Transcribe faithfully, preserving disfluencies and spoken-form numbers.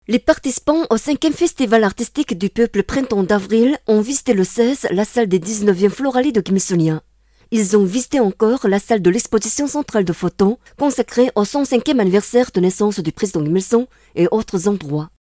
Les participants au cinquième festival artistique du peuple Printemps d'avril ont visité le seize la salle des dix-neuvième Floralies de Kim Il-sung. Ils ont visité encore la salle de l'exposition centrale de photos consacrée au cent cinquième anniversaire de naissance du président Kim Il-sung et autres endroits.